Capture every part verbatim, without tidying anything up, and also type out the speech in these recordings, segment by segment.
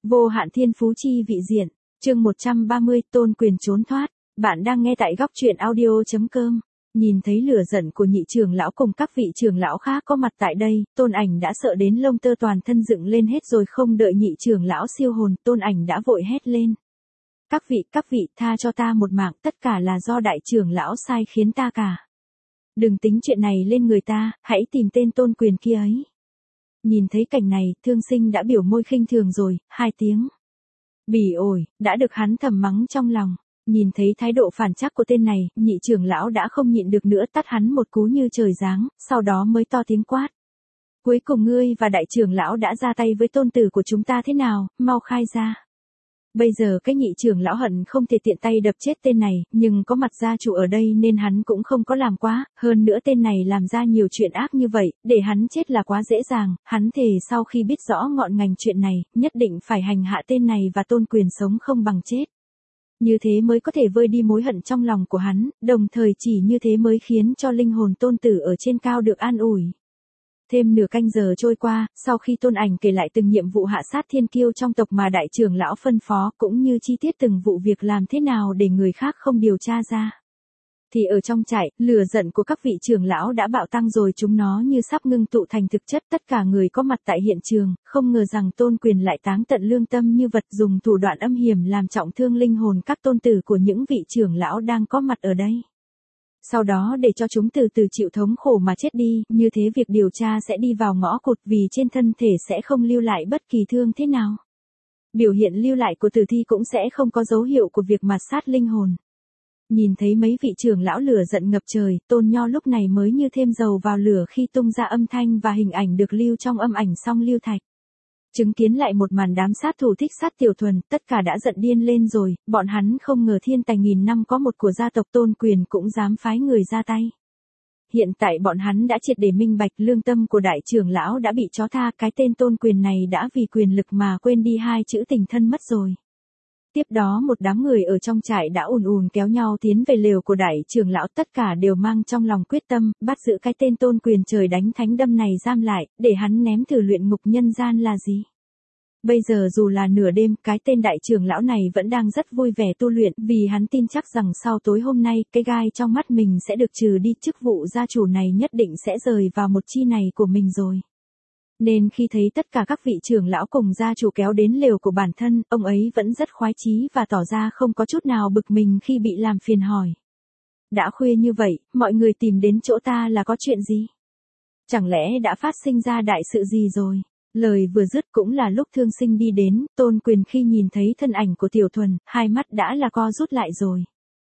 Vô hạn thiên phú chi vị diện, chương một trăm ba mươi, Tôn Quyền trốn thoát. Bạn đang nghe tại góc truyện audio chấm com. Nhìn thấy lửa giận của nhị trưởng lão cùng các vị trưởng lão khác có mặt tại đây, Tôn Ảnh đã sợ đến lông tơ toàn thân dựng lên hết rồi, không đợi nhị trưởng lão siêu hồn, Tôn Ảnh đã vội hét lên. Các vị, các vị, tha cho ta một mạng, tất cả là do đại trưởng lão sai khiến ta cả. Đừng tính chuyện này lên người ta, hãy tìm tên Tôn Quyền kia ấy. Nhìn thấy cảnh này, Thương Sinh đã biểu môi khinh thường rồi, hai tiếng. Bỉ ổi, đã được hắn thầm mắng trong lòng. Nhìn thấy thái độ phản trắc của tên này, nhị trưởng lão đã không nhịn được nữa, tát hắn một cú như trời giáng, sau đó mới to tiếng quát. Cuối cùng ngươi và đại trưởng lão đã ra tay với tôn tử của chúng ta thế nào, mau khai ra. Bây giờ cái nhị trưởng lão hận không thể tiện tay đập chết tên này, nhưng có mặt gia chủ ở đây nên hắn cũng không có làm quá, hơn nữa tên này làm ra nhiều chuyện ác như vậy, để hắn chết là quá dễ dàng, hắn thề sau khi biết rõ ngọn ngành chuyện này, nhất định phải hành hạ tên này và Tôn Quyền sống không bằng chết. Như thế mới có thể vơi đi mối hận trong lòng của hắn, đồng thời chỉ như thế mới khiến cho linh hồn tôn tử ở trên cao được an ủi. Thêm nửa canh giờ trôi qua, sau khi Tôn Ảnh kể lại từng nhiệm vụ hạ sát thiên kiêu trong tộc mà đại trưởng lão phân phó, cũng như chi tiết từng vụ việc làm thế nào để người khác không điều tra ra. Thì ở trong trại, lửa giận của các vị trưởng lão đã bạo tăng rồi, chúng nó như sắp ngưng tụ thành thực chất. Tất cả người có mặt tại hiện trường, không ngờ rằng Tôn Quyền lại táng tận lương tâm như vật, dùng thủ đoạn âm hiểm làm trọng thương linh hồn các tôn tử của những vị trưởng lão đang có mặt ở đây. Sau đó để cho chúng từ từ chịu thống khổ mà chết đi, như thế việc điều tra sẽ đi vào ngõ cụt, vì trên thân thể sẽ không lưu lại bất kỳ thương thế nào. Biểu hiện lưu lại của tử thi cũng sẽ không có dấu hiệu của việc mạt sát linh hồn. Nhìn thấy mấy vị trưởng lão lửa giận ngập trời, Tôn Nho lúc này mới như thêm dầu vào lửa khi tung ra âm thanh và hình ảnh được lưu trong âm ảnh song lưu thạch. Chứng kiến lại một màn đám sát thủ thích sát Tiểu Thuần, tất cả đã giận điên lên rồi, bọn hắn không ngờ thiên tài nghìn năm có một của gia tộc Tôn Quyền cũng dám phái người ra tay. Hiện tại bọn hắn đã triệt để minh bạch, lương tâm của đại trưởng lão đã bị chó tha, cái tên Tôn Quyền này đã vì quyền lực mà quên đi hai chữ tình thân mất rồi. Tiếp đó một đám người ở trong trại đã ùn ùn kéo nhau tiến về lều của đại trưởng lão, tất cả đều mang trong lòng quyết tâm, bắt giữ cái tên Tôn Quyền trời đánh thánh đâm này giam lại, để hắn ném thử luyện ngục nhân gian là gì. Bây giờ dù là nửa đêm, cái tên đại trưởng lão này vẫn đang rất vui vẻ tu luyện, vì hắn tin chắc rằng sau tối hôm nay, cái gai trong mắt mình sẽ được trừ đi, chức vụ gia chủ này nhất định sẽ rời vào một chi này của mình rồi. Nên khi thấy tất cả các vị trưởng lão cùng gia chủ kéo đến lều của bản thân, ông ấy vẫn rất khoái chí và tỏ ra không có chút nào bực mình khi bị làm phiền hỏi. Đã khuya như vậy, mọi người tìm đến chỗ ta là có chuyện gì? Chẳng lẽ đã phát sinh ra đại sự gì rồi? Lời vừa dứt cũng là lúc Thương Sinh đi đến, Tôn Quyền khi nhìn thấy thân ảnh của Tiểu Thuần, hai mắt đã là co rút lại rồi.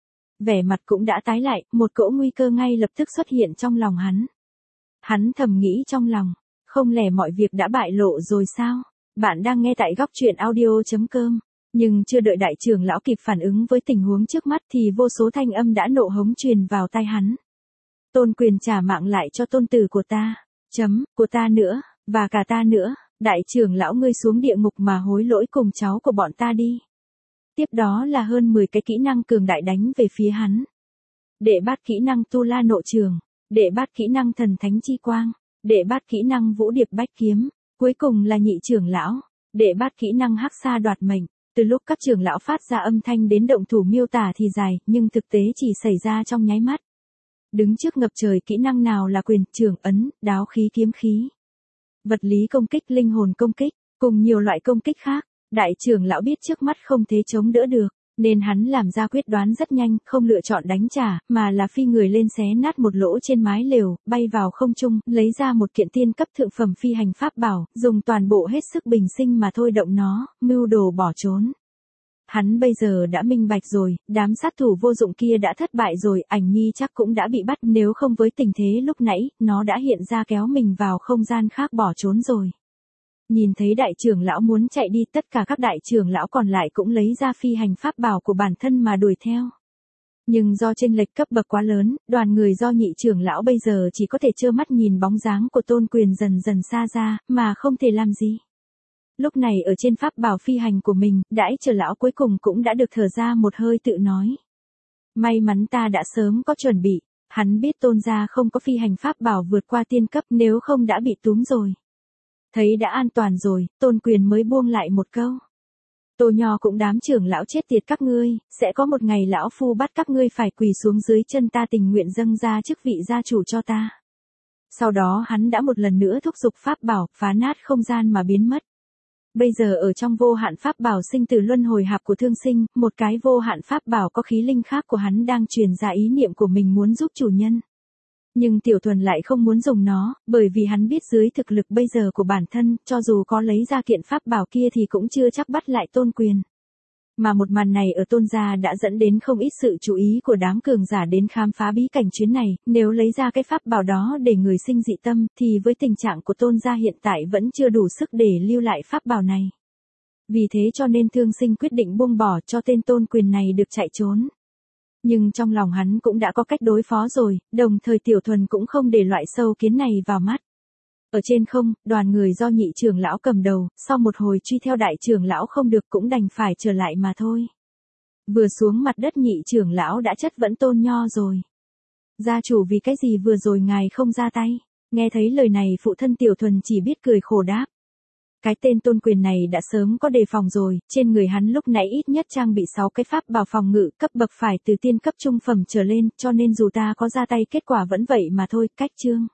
Vẻ mặt cũng đã tái lại, một cỗ nguy cơ ngay lập tức xuất hiện trong lòng hắn. Hắn thầm nghĩ trong lòng. Không lẽ mọi việc đã bại lộ rồi sao? Bạn đang nghe tại góc truyện audio chấm com. Nhưng chưa đợi đại trưởng lão kịp phản ứng với tình huống trước mắt thì vô số thanh âm đã nộ hống truyền vào tai hắn. Tôn Quyền trả mạng lại cho tôn tử của ta. Chấm, của ta nữa, và cả ta nữa. Đại trưởng lão ngươi xuống địa ngục mà hối lỗi cùng cháu của bọn ta đi. Tiếp đó là hơn mười cái kỹ năng cường đại đánh về phía hắn. Đệ bát kỹ năng Tu La Nộ Trường. Đệ bát kỹ năng Thần Thánh Chi Quang. Đệ bát kỹ năng Vũ Điệp Bách Kiếm, cuối cùng là nhị trưởng lão, đệ bát kỹ năng Hắc Sa Đoạt Mệnh. Từ lúc các trưởng lão phát ra âm thanh đến động thủ miêu tả thì dài, nhưng thực tế chỉ xảy ra trong nháy mắt. Đứng trước ngập trời kỹ năng nào là quyền, trường, ấn, đáo khí, kiếm khí, vật lý công kích, linh hồn công kích, cùng nhiều loại công kích khác, đại trưởng lão biết trước mắt không thể chống đỡ được. Nên hắn làm ra quyết đoán rất nhanh, không lựa chọn đánh trả, mà là phi người lên xé nát một lỗ trên mái lều, bay vào không trung, lấy ra một kiện tiên cấp thượng phẩm phi hành pháp bảo, dùng toàn bộ hết sức bình sinh mà thôi động nó, mưu đồ bỏ trốn. Hắn bây giờ đã minh bạch rồi, đám sát thủ vô dụng kia đã thất bại rồi, Ảnh Nhi chắc cũng đã bị bắt, nếu không với tình thế lúc nãy, nó đã hiện ra kéo mình vào không gian khác bỏ trốn rồi. Nhìn thấy đại trưởng lão muốn chạy đi, tất cả các đại trưởng lão còn lại cũng lấy ra phi hành pháp bảo của bản thân mà đuổi theo. Nhưng do chênh lệch cấp bậc quá lớn, đoàn người do nhị trưởng lão bây giờ chỉ có thể trơ mắt nhìn bóng dáng của Tôn Quyền dần dần xa ra, mà không thể làm gì. Lúc này ở trên pháp bảo phi hành của mình, đại trưởng lão cuối cùng cũng đã được thở ra một hơi tự nói. May mắn ta đã sớm có chuẩn bị, hắn biết Tôn gia không có phi hành pháp bảo vượt qua tiên cấp, nếu không đã bị túm rồi. Thấy đã an toàn rồi, Tôn Quyền mới buông lại một câu. Tô Nho cũng đám trưởng lão chết tiệt các ngươi, sẽ có một ngày lão phu bắt các ngươi phải quỳ xuống dưới chân ta tình nguyện dâng ra chức vị gia chủ cho ta. Sau đó hắn đã một lần nữa thúc giục pháp bảo, phá nát không gian mà biến mất. Bây giờ ở trong vô hạn pháp bảo sinh tử luân hồi hạp của thương sinh, một cái vô hạn pháp bảo có khí linh khác của hắn đang truyền ra ý niệm của mình muốn giúp chủ nhân. Nhưng Tiểu Thuần lại không muốn dùng nó, bởi vì hắn biết dưới thực lực bây giờ của bản thân, cho dù có lấy ra kiện pháp bảo kia thì cũng chưa chắc bắt lại Tôn Quyền. Mà một màn này ở Tôn gia đã dẫn đến không ít sự chú ý của đám cường giả đến khám phá bí cảnh chuyến này, nếu lấy ra cái pháp bảo đó để người sinh dị tâm, thì với tình trạng của Tôn gia hiện tại vẫn chưa đủ sức để lưu lại pháp bảo này. Vì thế cho nên thương sinh quyết định buông bỏ cho tên Tôn Quyền này được chạy trốn. Nhưng trong lòng hắn cũng đã có cách đối phó rồi, đồng thời Tiểu Thuần cũng không để loại sâu kiến này vào mắt. Ở trên không, đoàn người do nhị trưởng lão cầm đầu, sau một hồi truy theo đại trưởng lão không được cũng đành phải trở lại mà thôi. Vừa xuống mặt đất nhị trưởng lão đã chất vấn Tôn Nho rồi. Gia chủ vì cái gì vừa rồi ngài không ra tay? Nghe thấy lời này phụ thân Tiểu Thuần chỉ biết cười khổ đáp. Cái tên Tôn Quyền này đã sớm có đề phòng rồi, trên người hắn lúc nãy ít nhất trang bị sáu cái pháp bảo phòng ngự cấp bậc phải từ tiên cấp trung phẩm trở lên, cho nên dù ta có ra tay kết quả vẫn vậy mà thôi, cách chương.